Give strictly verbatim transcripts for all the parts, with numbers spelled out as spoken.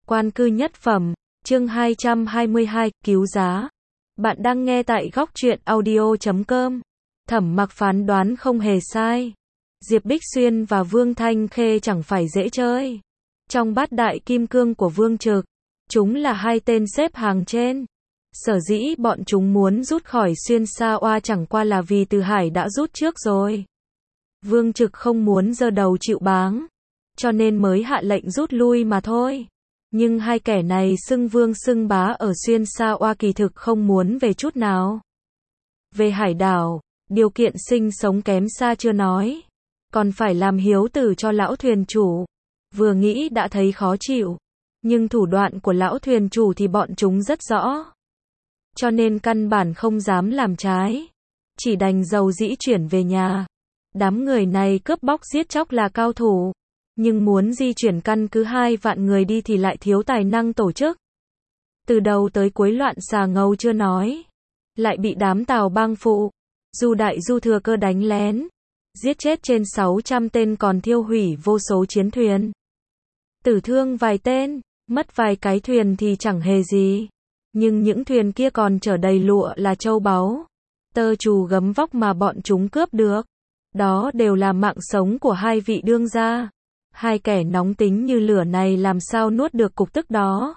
Quan cư nhất phẩm, chương hai trăm hai mươi hai, cứu giá. Bạn đang nghe tại góc truyện audio chấm com. Thẩm Mặc phán đoán không hề sai. Diệp Bích Xuyên và Vương Thanh Khê chẳng phải dễ chơi. Trong bát đại kim cương của Vương Trực, chúng là hai tên xếp hàng trên. Sở dĩ bọn chúng muốn rút khỏi Xuyên Sa Oa chẳng qua là vì Từ Hải đã rút trước rồi. Vương Trực không muốn giơ đầu chịu báng, cho nên mới hạ lệnh rút lui mà thôi. Nhưng hai kẻ này xưng vương xưng bá ở Xuyên Sa Oa kỳ thực không muốn về chút nào. Về hải đảo, điều kiện sinh sống kém xa chưa nói, còn phải làm hiếu tử cho lão thuyền chủ. Vừa nghĩ đã thấy khó chịu, nhưng thủ đoạn của lão thuyền chủ thì bọn chúng rất rõ. Cho nên căn bản không dám làm trái, chỉ đành dầu dĩ chuyển về nhà. Đám người này cướp bóc giết chóc là cao thủ, nhưng muốn di chuyển căn cứ hai vạn người đi thì lại thiếu tài năng tổ chức. Từ đầu tới cuối loạn xà ngầu chưa nói, lại bị đám Tào Bang phụ, Du Đại Du thừa cơ đánh lén, giết chết trên sáu trăm tên còn thiêu hủy vô số chiến thuyền. Tử thương vài tên, mất vài cái thuyền thì chẳng hề gì, nhưng những thuyền kia còn chở đầy lụa là châu báu, tơ trù gấm vóc mà bọn chúng cướp được. Đó đều là mạng sống của hai vị đương gia. Hai kẻ nóng tính như lửa này làm sao nuốt được cục tức đó.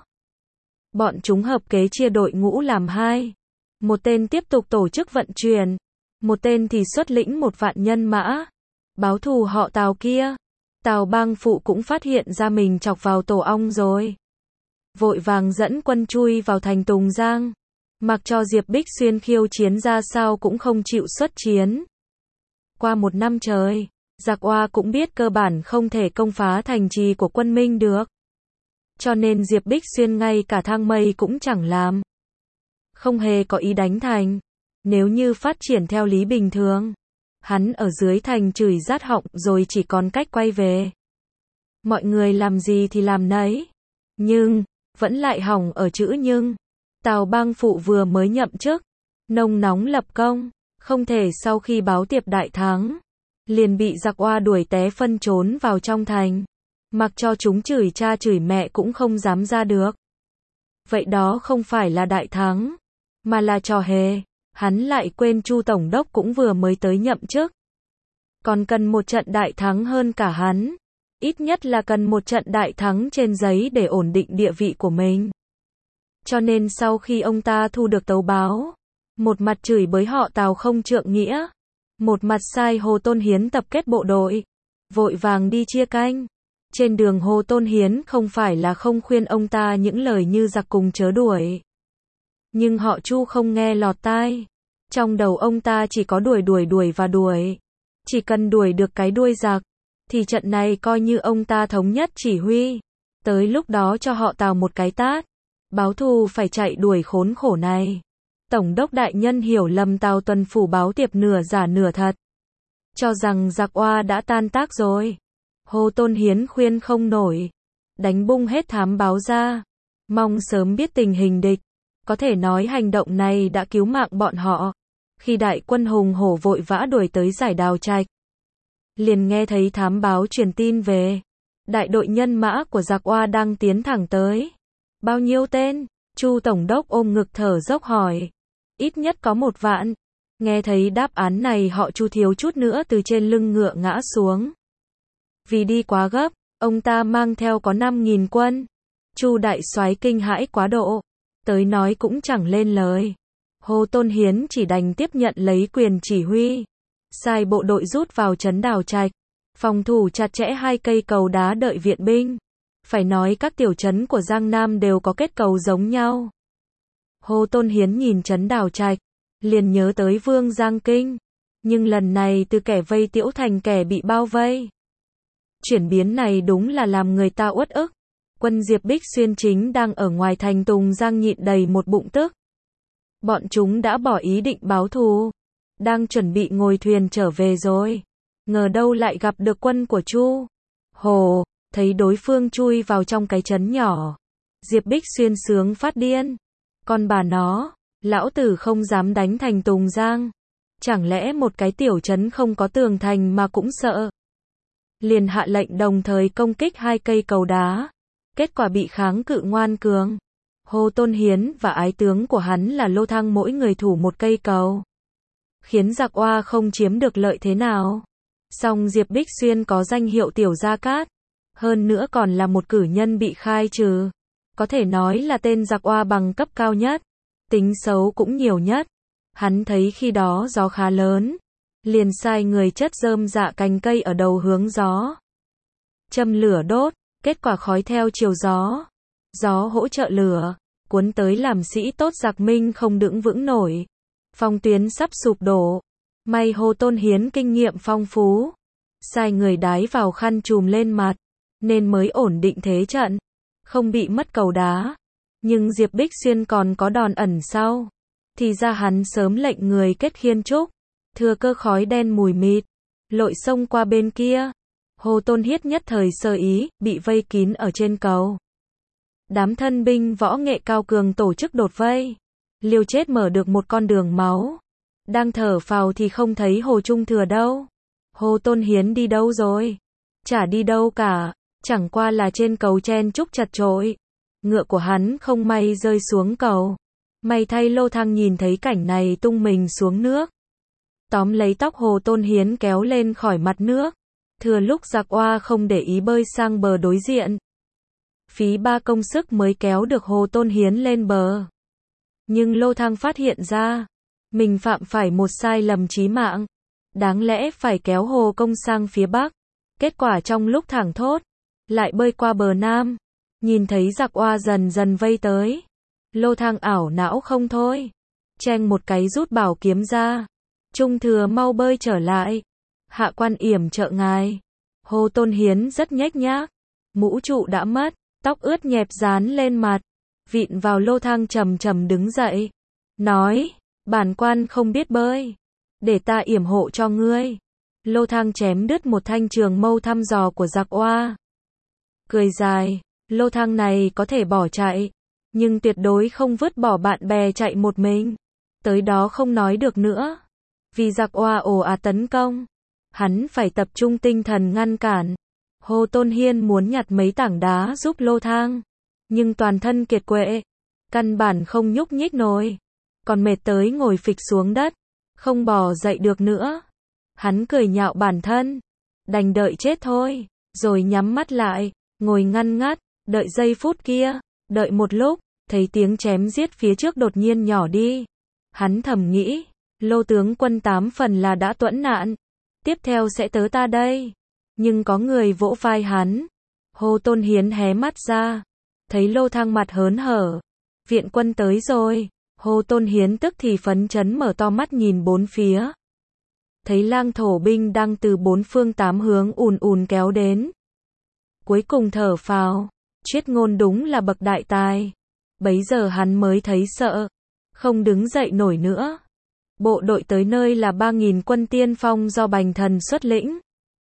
Bọn chúng hợp kế chia đội ngũ làm hai. Một tên tiếp tục tổ chức vận chuyển, một tên thì xuất lĩnh một vạn nhân mã, báo thù họ Tào kia. Tào Bang phụ cũng phát hiện ra mình chọc vào tổ ong rồi. Vội vàng dẫn quân chui vào thành Tùng Giang. Mặc cho Diệp Bích Xuyên khiêu chiến ra sao cũng không chịu xuất chiến. Qua một năm trời, Giặc Oa cũng biết cơ bản không thể công phá thành trì của quân Minh được. Cho nên Diệp Bích Xuyên ngay cả thang mây cũng chẳng làm. Không hề có ý đánh thành. Nếu như phát triển theo lý bình thường, hắn ở dưới thành chửi rát họng rồi chỉ còn cách quay về. Mọi người làm gì thì làm nấy. Nhưng, vẫn lại hỏng ở chữ nhưng. Tào Bang phụ vừa mới nhậm chức, nông nóng lập công, không thể sau khi báo tiệp đại thắng, liền bị Giặc Oa đuổi té phân trốn vào trong thành. Mặc cho chúng chửi cha chửi mẹ cũng không dám ra được. Vậy đó không phải là đại thắng, mà là trò hề. Hắn lại quên Chu Tổng đốc cũng vừa mới tới nhậm chức. Còn cần một trận đại thắng hơn cả hắn. Ít nhất là cần một trận đại thắng trên giấy để ổn định địa vị của mình. Cho nên sau khi ông ta thu được tấu báo, một mặt chửi bới họ Tào không trượng nghĩa, một mặt sai Hồ Tôn Hiến tập kết bộ đội, vội vàng đi chia canh. Trên đường Hồ Tôn Hiến không phải là không khuyên ông ta những lời như giặc cùng chớ đuổi. Nhưng họ Chu không nghe lọt tai. Trong đầu ông ta chỉ có đuổi đuổi đuổi và đuổi. Chỉ cần đuổi được cái đuôi giặc, thì trận này coi như ông ta thống nhất chỉ huy. Tới lúc đó cho họ Tào một cái tát, báo thù phải chạy đuổi khốn khổ này. Tổng đốc đại nhân hiểu lầm Tào Tuần phủ báo tiệp nửa giả nửa thật, cho rằng Giặc Oa đã tan tác rồi. Hồ Tôn Hiến khuyên không nổi, đánh bung hết thám báo ra, mong sớm biết tình hình địch. Có thể nói hành động này đã cứu mạng bọn họ. Khi đại quân hùng hổ vội vã đuổi tới giải Đào Trạch, liền nghe thấy thám báo truyền tin về, đại đội nhân mã của Giặc Oa đang tiến thẳng tới. Bao nhiêu tên? Chu Tổng đốc ôm ngực thở dốc hỏi. Ít nhất có một vạn. Nghe thấy đáp án này họ Chu thiếu chút nữa từ trên lưng ngựa ngã xuống. Vì đi quá gấp, ông ta mang theo có năm nghìn quân. Chu đại soái kinh hãi quá độ, tới nói cũng chẳng lên lời. Hồ Tôn Hiến chỉ đành tiếp nhận lấy quyền chỉ huy, sai bộ đội rút vào trấn Đào Trạch, phòng thủ chặt chẽ hai cây cầu đá đợi viện binh. Phải nói các tiểu trấn của Giang Nam đều có kết cầu giống nhau. Hồ Tôn Hiến nhìn trấn Đào Trạch, liền nhớ tới Vương Giang Kinh, nhưng lần này từ kẻ vây tiễu thành kẻ bị bao vây. Chuyển biến này đúng là làm người ta uất ức. Quân Diệp Bích Xuyên chính đang ở ngoài thành Tùng Giang nhịn đầy một bụng tức. Bọn chúng đã bỏ ý định báo thù, đang chuẩn bị ngồi thuyền trở về rồi. Ngờ đâu lại gặp được quân của Chu. Hồ, thấy đối phương chui vào trong cái trấn nhỏ. Diệp Bích Xuyên sướng phát điên. Con bà nó, lão tử không dám đánh thành Tùng Giang. Chẳng lẽ một cái tiểu trấn không có tường thành mà cũng sợ. Liền hạ lệnh đồng thời công kích hai cây cầu đá. kết quả bị kháng cự ngoan cường. Hồ Tôn Hiến và ái tướng của hắn là Lô Thăng mỗi người thủ một cây cầu, khiến giặc Oa không chiếm được lợi thế nào. Song Diệp Bích Xuyên có danh hiệu Tiểu Gia Cát, hơn nữa còn là một cử nhân bị khai trừ, có thể nói là tên giặc Oa bằng cấp cao nhất, tính xấu cũng nhiều nhất. Hắn thấy khi đó gió khá lớn, liền sai người chất rơm dạ cành cây ở đầu hướng gió, châm lửa đốt, kết quả khói theo chiều gió, gió hỗ trợ lửa, cuốn tới làm sĩ tốt giặc Minh không đứng vững nổi, phòng tuyến sắp sụp đổ. May Hồ Tôn Hiến kinh nghiệm phong phú, sai người đái vào khăn trùm lên mặt, nên mới ổn định thế trận, không bị mất cầu đá. Nhưng Diệp Bích Xuyên còn có đòn ẩn sau, thì ra hắn sớm lệnh người kết khiên trúc, thừa cơ khói đen mùi mịt, lội sông qua bên kia. Hồ Tôn Hiết nhất thời sơ ý, bị vây kín ở trên cầu. Đám thân binh võ nghệ cao cường tổ chức đột vây, liều chết mở được một con đường máu. Đang thở phào thì không thấy Hồ Trung Thừa đâu. Hồ Tôn Hiến đi đâu rồi? Chả đi đâu cả, chẳng qua là trên cầu chen chúc chật chội. Ngựa của hắn không may rơi xuống cầu. May thay Lô Thăng nhìn thấy cảnh này tung mình xuống nước, tóm lấy tóc Hồ Tôn Hiến kéo lên khỏi mặt nước. Thừa lúc giặc Oa không để ý bơi sang bờ đối diện, phí ba công sức mới kéo được Hồ Tôn Hiến lên bờ. Nhưng Lô Thăng phát hiện ra, mình phạm phải một sai lầm chí mạng, đáng lẽ phải kéo Hồ Công sang phía bắc. Kết quả trong lúc thảng thốt, lại bơi qua bờ nam, nhìn thấy giặc Oa dần dần vây tới. Lô Thăng ảo não không thôi, cheng một cái rút bảo kiếm ra. Trung Thừa mau bơi trở lại, hạ quan yểm trợ ngài. Hồ Tôn Hiến rất nhếch nhác, mũ trụ đã mất, tóc ướt nhẹp dán lên mặt, vịn vào Lô Thăng trầm trầm đứng dậy, nói, bản quan không biết bơi, để ta yểm hộ cho ngươi. Lô Thăng chém đứt một thanh trường mâu thăm dò của giặc Oa, cười dài. Lô Thăng này có thể bỏ chạy, nhưng tuyệt đối không vứt bỏ bạn bè chạy một mình. Tới đó không nói được nữa, vì giặc Oa ồ ạt tấn công, hắn phải tập trung tinh thần ngăn cản. Hồ Tôn Hiên muốn nhặt mấy tảng đá giúp Lô Thăng, nhưng toàn thân kiệt quệ, căn bản không nhúc nhích nổi, còn mệt tới ngồi phịch xuống đất, không bò dậy được nữa. Hắn cười nhạo bản thân, đành đợi chết thôi, rồi nhắm mắt lại, ngồi ngăn ngắt, đợi giây phút kia. Đợi một lúc, thấy tiếng chém giết phía trước đột nhiên nhỏ đi. Hắn thầm nghĩ, Lô tướng quân tám phần là đã tuẫn nạn, tiếp theo sẽ tớ ta đây. Nhưng có người vỗ vai hắn. Hồ Tôn Hiến hé mắt ra, thấy Lô Thăng mặt hớn hở, viện quân tới rồi. Hồ Tôn Hiến tức thì phấn chấn mở to mắt nhìn bốn phía, thấy lang thổ binh đang từ bốn phương tám hướng ùn ùn kéo đến. Cuối cùng thở phào, Triết Ngôn đúng là bậc đại tài. Bấy giờ hắn mới thấy sợ, không đứng dậy nổi nữa. Bộ đội tới nơi là ba nghìn quân tiên phong do Bành Thần xuất lĩnh.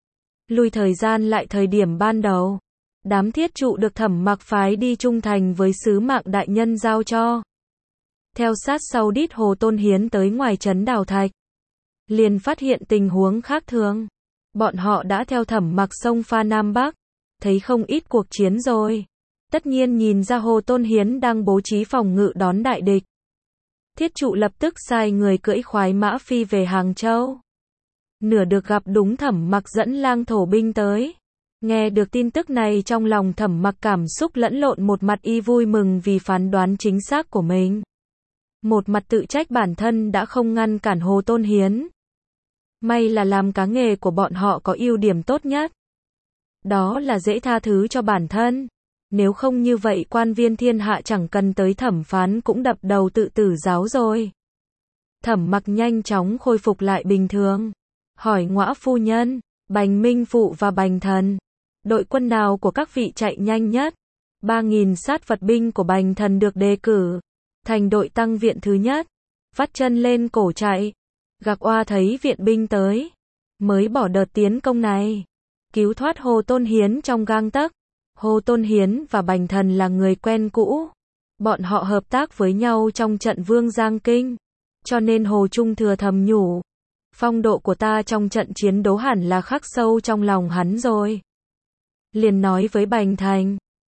Lùi thời gian lại thời điểm ban đầu, đám thiết trụ được Thẩm Mặc phái đi trung thành với sứ mạng đại nhân giao cho. Theo sát sau đít Hồ Tôn Hiến tới ngoài trấn Đào Thạch, liền phát hiện tình huống khác thường. Bọn họ đã theo Thẩm Mặc sông pha Nam Bắc, thấy không ít cuộc chiến rồi. Tất nhiên nhìn ra Hồ Tôn Hiến đang bố trí phòng ngự đón đại địch. Thiết trụ lập tức sai người cưỡi khoái mã phi về Hàng Châu. Nửa được gặp đúng Thẩm Mặc dẫn lang thổ binh tới. Nghe được tin tức này trong lòng Thẩm Mặc cảm xúc lẫn lộn, một mặt y vui mừng vì phán đoán chính xác của mình, một mặt tự trách bản thân đã không ngăn cản Hồ Tôn Hiến. May là làm cá nghề của bọn họ có ưu điểm tốt nhất, đó là dễ tha thứ cho bản thân. Nếu không như vậy quan viên thiên hạ chẳng cần tới thẩm phán cũng đập đầu tự tử giáo rồi. Thẩm Mặc nhanh chóng khôi phục lại bình thường, hỏi Ngõa phu nhân, Bành Minh Phụ và Bành Thần, đội quân nào của các vị chạy nhanh nhất? Ba nghìn sát vật binh của Bành Thần được đề cử thành đội tăng viện thứ nhất, vắt chân lên cổ chạy. Gạc Oa thấy viện binh tới, mới bỏ đợt tiến công này, cứu thoát Hồ Tôn Hiến trong gang tấc. Hồ Tôn Hiến và Bành Thần là người quen cũ, bọn họ hợp tác với nhau trong trận Vương Giang Kinh, cho nên Hồ Trung Thừa thầm nhủ, phong độ của ta trong trận chiến đấu hẳn là khắc sâu trong lòng hắn rồi. Liền nói với Bành Thành,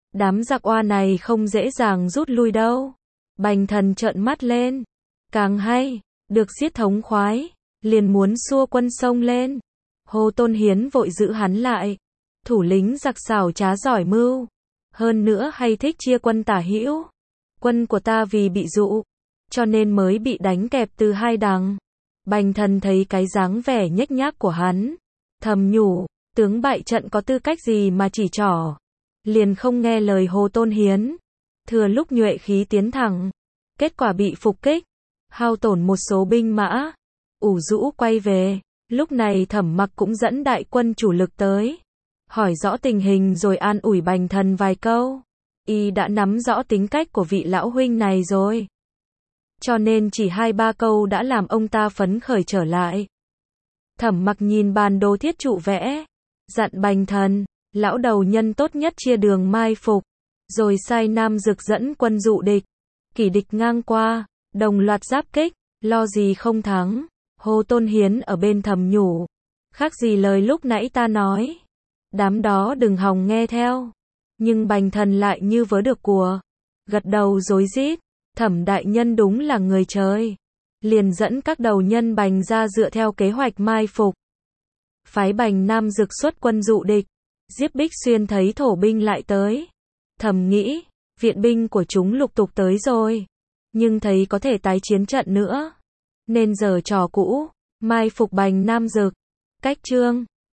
Đám giặc oa này không dễ dàng rút lui đâu. Bành Thần trợn mắt lên. Càng hay, được giết thống khoái, liền muốn xua quân sông lên. Hồ Tôn Hiến vội giữ hắn lại. Thủ lĩnh giặc xảo trá giỏi mưu, hơn nữa hay thích chia quân tả hữu. Quân của ta vì bị dụ, cho nên mới bị đánh kẹp từ hai đằng. Bành Thần thấy cái dáng vẻ nhếch nhác của hắn, thầm nhủ, tướng bại trận có tư cách gì mà chỉ trỏ. Liền không nghe lời Hồ Tôn Hiến, thừa lúc nhuệ khí tiến thẳng, kết quả bị phục kích, hao tổn một số binh mã, ủ rũ quay về. Lúc này Thẩm Mặc cũng dẫn đại quân chủ lực tới, hỏi rõ tình hình rồi an ủi Bành Thần vài câu. Y đã nắm rõ tính cách của vị lão huynh này rồi, cho nên chỉ hai ba câu đã làm ông ta phấn khởi trở lại. Thẩm Mặc nhìn bản đồ thiết trụ vẽ, dặn Bành Thần, lão đầu nhân tốt nhất chia đường mai phục, rồi sai Nam Dực dẫn quân dụ địch. Kỷ địch ngang qua, đồng loạt giáp kích, lo gì không thắng. Hồ Tôn Hiến ở bên thầm nhủ, khác gì lời lúc nãy ta nói, đám đó đừng hòng nghe theo. Nhưng Bành Thần lại như vớ được cùa, gật đầu rối rít. Thẩm đại nhân đúng là người trời, liền dẫn các đầu nhân Bành ra dựa theo kế hoạch mai phục, phái Bành Nam Dực xuất quân dụ địch. Diếp Bích Xuyên thấy thổ binh lại tới, thầm nghĩ, viện binh của chúng lục tục tới rồi, nhưng thấy có thể tái chiến trận nữa, nên giờ trò cũ, mai phục Bành Nam Dực. Cách chương